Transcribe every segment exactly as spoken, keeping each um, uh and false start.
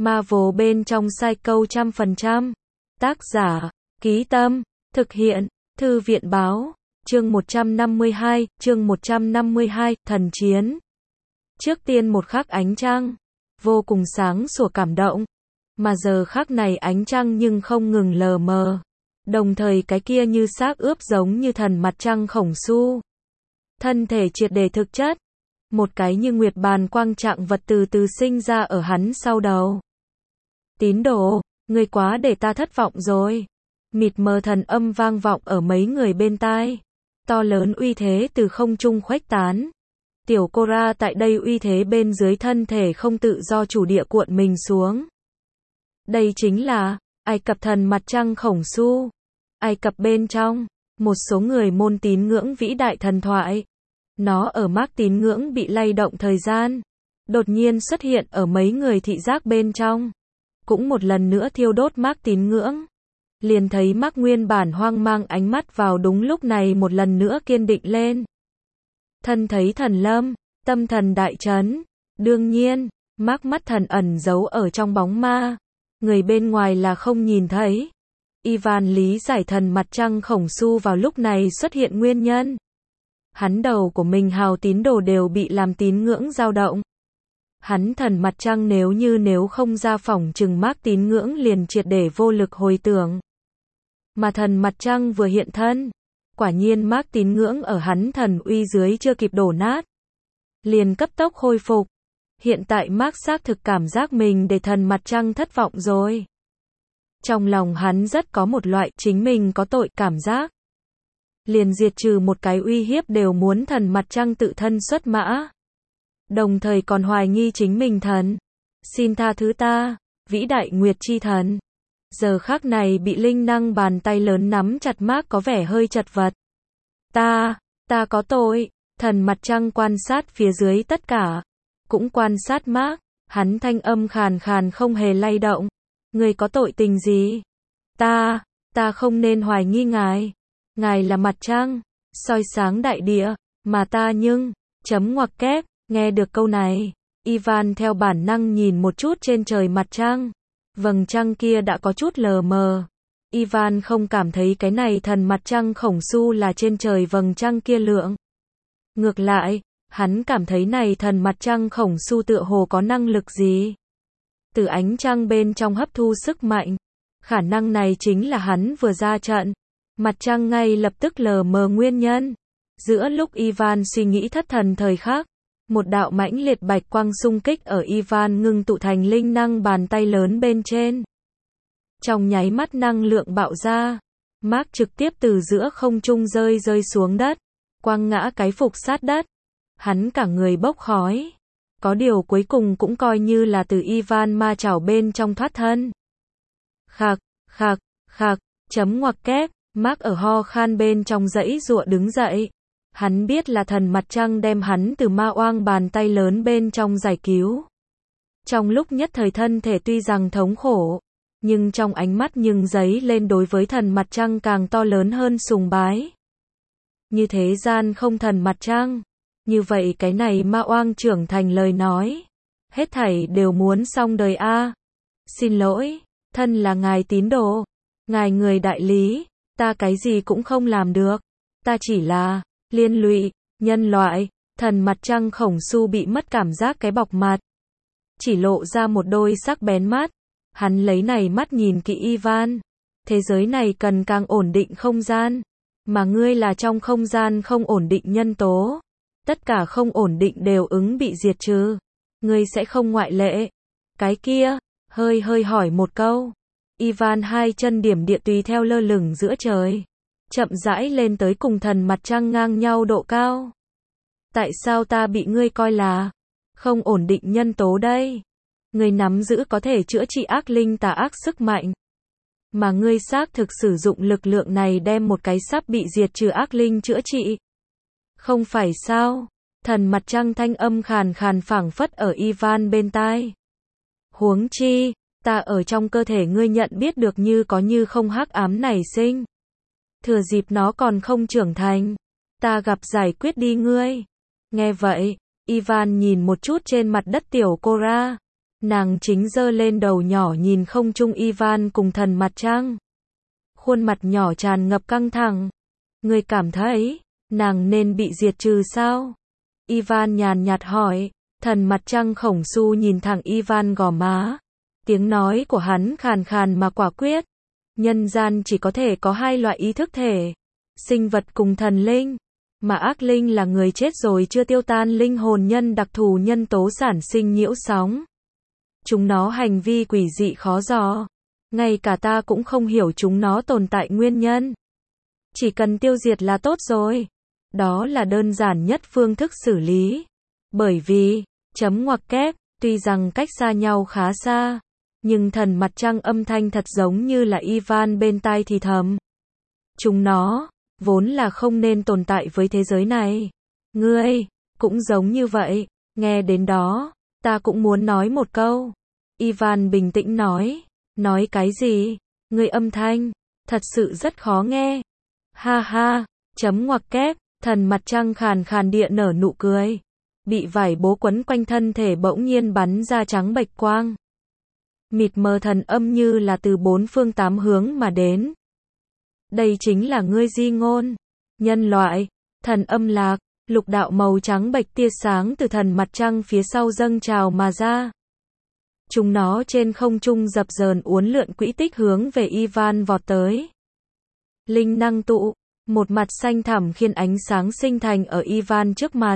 Marvel bên trong sai câu trăm phần trăm. Tác giả, Ký Tâm, thực hiện, Thư viện Báo, chương một trăm năm mươi hai, chương một trăm năm mươi hai, thần chiến. Trước tiên một khắc ánh trăng, vô cùng sáng sủa cảm động, mà giờ khắc này ánh trăng nhưng không ngừng lờ mờ. Đồng thời cái kia như xác ướp giống như thần mặt trăng khổng su. Thân thể triệt để thực chất. Một cái như nguyệt bàn quang trạng vật từ từ sinh ra ở hắn sau đầu. Tín đồ, ngươi quá để ta thất vọng rồi. Mịt mờ thần âm vang vọng ở mấy người bên tai. To lớn uy thế từ không trung khuếch tán. Tiểu Cora tại đây uy thế bên dưới thân thể không tự do chủ địa cuộn mình xuống. Đây chính là Ai Cập thần mặt trăng khổng su. Ai Cập bên trong, một số người môn tín ngưỡng vĩ đại thần thoại. Nó ở mác tín ngưỡng bị lay động thời gian. Đột nhiên xuất hiện ở mấy người thị giác bên trong. Cũng một lần nữa thiêu đốt mác tín ngưỡng. Liền thấy mác nguyên bản hoang mang ánh mắt vào đúng lúc này một lần nữa kiên định lên. Thân thấy thần lâm, tâm thần đại chấn. Đương nhiên, mác mắt thần ẩn giấu ở trong bóng ma. Người bên ngoài là không nhìn thấy. Ivan lý giải thần mặt trăng khổng su vào lúc này xuất hiện nguyên nhân. Hắn đầu của mình hào tín đồ đều bị làm tín ngưỡng dao động. Hắn thần mặt trăng nếu như nếu không ra phỏng chừng mác tín ngưỡng liền triệt để vô lực hồi tưởng. Mà thần mặt trăng vừa hiện thân. Quả nhiên mác tín ngưỡng ở hắn thần uy dưới chưa kịp đổ nát. Liền cấp tốc khôi phục. Hiện tại mác xác thực cảm giác mình để thần mặt trăng thất vọng rồi. Trong lòng hắn rất có một loại chính mình có tội cảm giác. Liền diệt trừ một cái uy hiếp đều muốn thần mặt trăng tự thân xuất mã. Đồng thời còn hoài nghi chính mình thần. Xin tha thứ ta, vĩ đại nguyệt chi thần. Giờ khắc này bị linh năng bàn tay lớn nắm chặt mác có vẻ hơi chật vật. Ta, ta có tội. Thần mặt trăng quan sát phía dưới tất cả. Cũng quan sát mác. Hắn thanh âm khàn khàn không hề lay động. Người có tội tình gì? Ta, ta không nên hoài nghi ngài. Ngài là mặt trăng, soi sáng đại địa, mà ta nhưng, chấm ngoặc kép, nghe được câu này. Ivan theo bản năng nhìn một chút trên trời mặt trăng. Vầng trăng kia đã có chút lờ mờ. Ivan không cảm thấy cái này thần mặt trăng khổng su là trên trời vầng trăng kia lượng. Ngược lại, hắn cảm thấy này thần mặt trăng khổng su tựa hồ có năng lực gì. Từ ánh trăng bên trong hấp thu sức mạnh. Khả năng này chính là hắn vừa ra trận. Mặt trăng ngay lập tức lờ mờ nguyên nhân. Giữa lúc Ivan suy nghĩ thất thần thời khắc, một đạo mãnh liệt bạch quang xung kích ở Ivan ngưng tụ thành linh năng bàn tay lớn bên trên. Trong nháy mắt năng lượng bạo ra, mác trực tiếp từ giữa không trung rơi rơi xuống đất, quăng ngã cái phục sát đất. Hắn cả người bốc khói. Có điều cuối cùng cũng coi như là từ Ivan ma chảo bên trong thoát thân. Khạc, khạc, khạc, chấm ngoặc kép. Mác ở ho khan bên trong dãy giụa đứng dậy. Hắn biết là thần mặt trăng đem hắn từ ma oang bàn tay lớn bên trong giải cứu. Trong lúc nhất thời thân thể tuy rằng thống khổ, nhưng trong ánh mắt nhưng giấy lên đối với thần mặt trăng càng to lớn hơn sùng bái. Như thế gian không thần mặt trăng. Như vậy cái này ma oang trưởng thành lời nói. Hết thảy đều muốn xong đời a. Xin lỗi, thân là ngài tín đồ. Ngài người đại lý. Ta cái gì cũng không làm được. Ta chỉ là liên lụy, nhân loại. Thần mặt trăng khổng su bị mất cảm giác cái bọc mặt. Chỉ lộ ra một đôi sắc bén mắt. Hắn lấy này mắt nhìn kỹ Ivan. Thế giới này cần càng ổn định không gian. Mà ngươi là trong không gian không ổn định nhân tố. Tất cả không ổn định đều ứng bị diệt trừ. Ngươi sẽ không ngoại lệ. Cái kia, hơi hơi hỏi một câu. Ivan hai chân điểm địa tùy theo lơ lửng giữa trời. Chậm rãi lên tới cùng thần mặt trăng ngang nhau độ cao. Tại sao ta bị ngươi coi là không ổn định nhân tố đây? Ngươi nắm giữ có thể chữa trị ác linh tà ác sức mạnh. Mà ngươi xác thực sử dụng lực lượng này đem một cái sắp bị diệt trừ ác linh chữa trị. Không phải sao? Thần mặt trăng thanh âm khàn khàn phảng phất ở Ivan bên tai. Huống chi, ta ở trong cơ thể ngươi nhận biết được như có như không hắc ám nảy sinh. Thừa dịp nó còn không trưởng thành, ta gặp giải quyết đi ngươi. Nghe vậy, Ivan nhìn một chút trên mặt đất tiểu Cora. Nàng chính giơ lên đầu nhỏ nhìn không trung Ivan cùng thần mặt trăng. Khuôn mặt nhỏ tràn ngập căng thẳng. Ngươi cảm thấy, nàng nên bị diệt trừ sao? Ivan nhàn nhạt hỏi. Thần mặt trăng khổng su nhìn thẳng Ivan gò má. Tiếng nói của hắn khàn khàn mà quả quyết. Nhân gian chỉ có thể có hai loại ý thức thể. Sinh vật cùng thần linh. Mà ác linh là người chết rồi chưa tiêu tan linh hồn nhân đặc thù nhân tố sản sinh nhiễu sóng. Chúng nó hành vi quỷ dị khó dò. Ngay cả ta cũng không hiểu chúng nó tồn tại nguyên nhân. Chỉ cần tiêu diệt là tốt rồi. Đó là đơn giản nhất phương thức xử lý. Bởi vì, chấm ngoặc kép, tuy rằng cách xa nhau khá xa, nhưng thần mặt trăng âm thanh thật giống như là Ivan bên tai thì thầm. Chúng nó, vốn là không nên tồn tại với thế giới này. Ngươi, cũng giống như vậy. Nghe đến đó, ta cũng muốn nói một câu. Ivan bình tĩnh nói. Nói cái gì? Ngươi âm thanh, thật sự rất khó nghe. Ha ha, chấm ngoặc kép, thần mặt trăng khàn khàn địa nở nụ cười. Bị vải bố quấn quanh thân thể bỗng nhiên bắn ra trắng bạch quang. Mịt mờ thần âm như là từ bốn phương tám hướng mà đến. Đây chính là ngươi di ngôn. Nhân loại, thần âm lạc, lục đạo màu trắng bạch tia sáng từ thần mặt trăng phía sau dâng trào mà ra. Chúng nó trên không trung dập dờn uốn lượn quỹ tích hướng về Ivan vọt tới. Linh năng tụ, một mặt xanh thẳm khiên ánh sáng sinh thành ở Ivan trước mặt.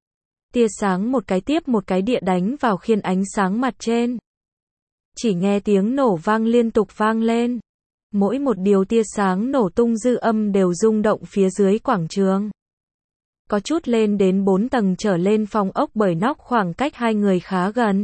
Tia sáng một cái tiếp một cái địa đánh vào khiên ánh sáng mặt trên. Chỉ nghe tiếng nổ vang liên tục vang lên. Mỗi một điều tia sáng nổ tung dư âm đều rung động phía dưới quảng trường. Có chút lên đến bốn tầng trở lên phòng ốc bởi nóc khoảng cách hai người khá gần.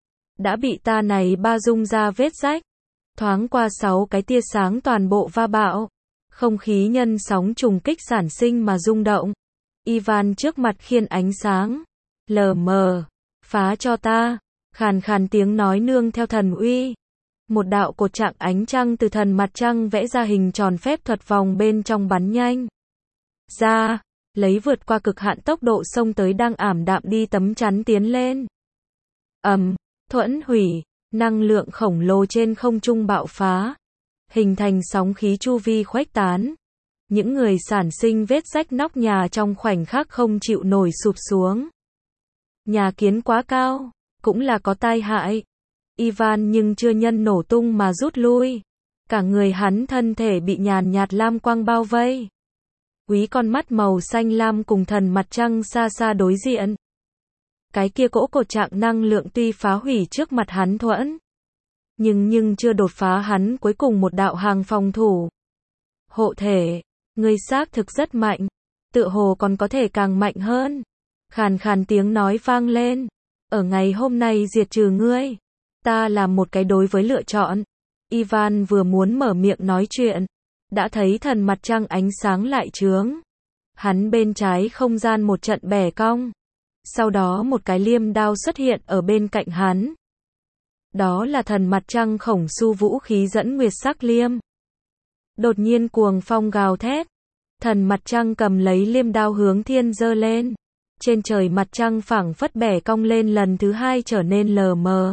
Đã bị ta này ba rung ra vết rách. Thoáng qua sáu cái tia sáng toàn bộ va bạo. Không khí nhân sóng trùng kích sản sinh mà rung động. Ivan trước mặt khiên ánh sáng. Lờ mờ. Phá cho ta. Khàn khàn tiếng nói nương theo thần uy. Một đạo cột trạng ánh trăng từ thần mặt trăng vẽ ra hình tròn phép thuật vòng bên trong bắn nhanh ra, lấy vượt qua cực hạn tốc độ xông tới đang ảm đạm đi tấm chắn tiến lên. Ầm, thuẫn hủy, năng lượng khổng lồ trên không trung bạo phá, hình thành sóng khí chu vi khuếch tán. Những người sản sinh vết rách nóc nhà trong khoảnh khắc không chịu nổi sụp xuống. Nhà kiến quá cao, cũng là có tai hại. Ivan nhưng chưa nhân nổ tung mà rút lui. Cả người hắn thân thể bị nhàn nhạt lam quang bao vây. Quý con mắt màu xanh lam cùng thần mặt trăng xa xa đối diện. Cái kia cỗ cột trạng năng lượng tuy phá hủy trước mặt hắn thuẫn. Nhưng nhưng chưa đột phá hắn cuối cùng một đạo hàng phòng thủ. Hộ thể, ngươi xác thực rất mạnh. Tựa hồ còn có thể càng mạnh hơn. Khàn khàn tiếng nói vang lên. Ở ngày hôm nay diệt trừ ngươi. Ta làm một cái đối với lựa chọn. Ivan vừa muốn mở miệng nói chuyện. Đã thấy thần mặt trăng ánh sáng lại chướng. Hắn bên trái không gian một trận bẻ cong. Sau đó một cái liêm đao xuất hiện ở bên cạnh hắn. Đó là thần mặt trăng khổng su vũ khí dẫn nguyệt sắc liêm. Đột nhiên cuồng phong gào thét. Thần mặt trăng cầm lấy liêm đao hướng thiên giơ lên. Trên trời mặt trăng phẳng phất bẻ cong lên lần thứ hai trở nên lờ mờ.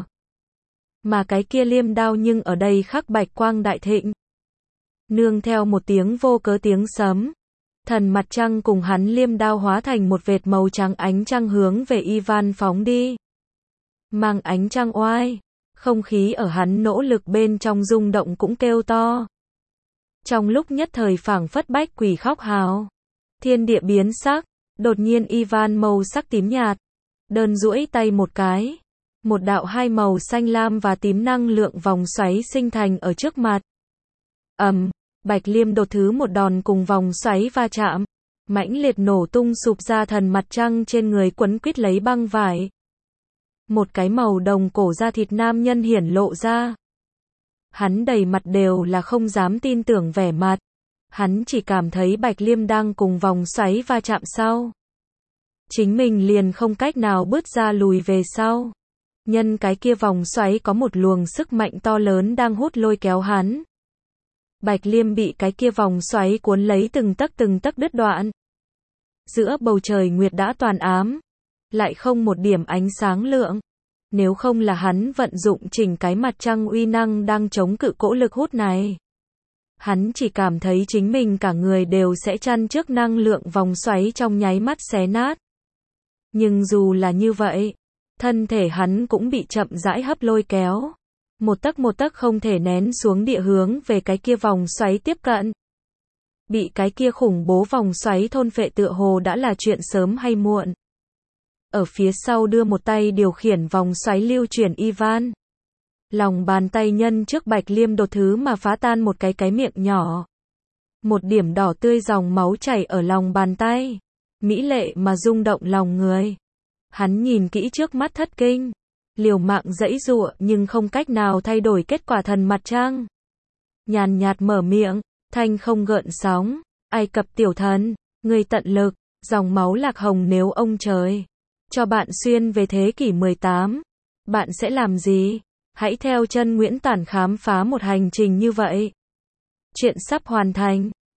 Mà cái kia liêm đao nhưng ở đây khắc bạch quang đại thịnh. Nương theo một tiếng vô cớ tiếng sấm. Thần mặt trăng cùng hắn liêm đao hóa thành một vệt màu trắng ánh trăng hướng về Ivan phóng đi. Mang ánh trăng oai. Không khí ở hắn nỗ lực bên trong rung động cũng kêu to. Trong lúc nhất thời phảng phất bách quỷ khóc hào. Thiên địa biến sắc. Đột nhiên Ivan màu sắc tím nhạt. Đơn duỗi tay một cái. Một đạo hai màu xanh lam và tím năng lượng vòng xoáy sinh thành ở trước mặt. Ầm, um, Bạch Liêm đột thứ một đòn cùng vòng xoáy va chạm. Mãnh liệt nổ tung sụp ra thần mặt trăng trên người quấn quít lấy băng vải. Một cái màu đồng cổ da thịt nam nhân hiển lộ ra. Hắn đầy mặt đều là không dám tin tưởng vẻ mặt. Hắn chỉ cảm thấy Bạch Liêm đang cùng vòng xoáy va chạm sau. Chính mình liền không cách nào bước ra lùi về sau. Nhân cái kia vòng xoáy có một luồng sức mạnh to lớn đang hút lôi kéo hắn. Bạch Liêm bị cái kia vòng xoáy cuốn lấy từng tấc từng tấc đứt đoạn. Giữa bầu trời nguyệt đã toàn ám. Lại không một điểm ánh sáng lượng. Nếu không là hắn vận dụng chỉnh cái mặt trăng uy năng đang chống cự cỗ lực hút này. Hắn chỉ cảm thấy chính mình cả người đều sẽ chăn trước năng lượng vòng xoáy trong nháy mắt xé nát. Nhưng dù là như vậy, thân thể hắn cũng bị chậm rãi hấp lôi kéo. Một tấc một tấc không thể nén xuống địa hướng về cái kia vòng xoáy tiếp cận. Bị cái kia khủng bố vòng xoáy thôn phệ tựa hồ đã là chuyện sớm hay muộn. Ở phía sau đưa một tay điều khiển vòng xoáy lưu chuyển Ivan. Lòng bàn tay nhân trước Bạch Liêm đột thứ mà phá tan một cái cái miệng nhỏ. Một điểm đỏ tươi dòng máu chảy ở lòng bàn tay. Mỹ lệ mà rung động lòng người. Hắn nhìn kỹ trước mắt thất kinh. Liều mạng giãy giụa nhưng không cách nào thay đổi kết quả thần mặt trăng. Nhàn nhạt mở miệng, thanh không gợn sóng. Ai Cập tiểu thần, người tận lực, dòng máu lạc hồng nếu ông trời cho bạn xuyên về thế kỷ mười tám. Bạn sẽ làm gì? Hãy theo chân Nguyễn Tản khám phá một hành trình như vậy. Chuyện sắp hoàn thành.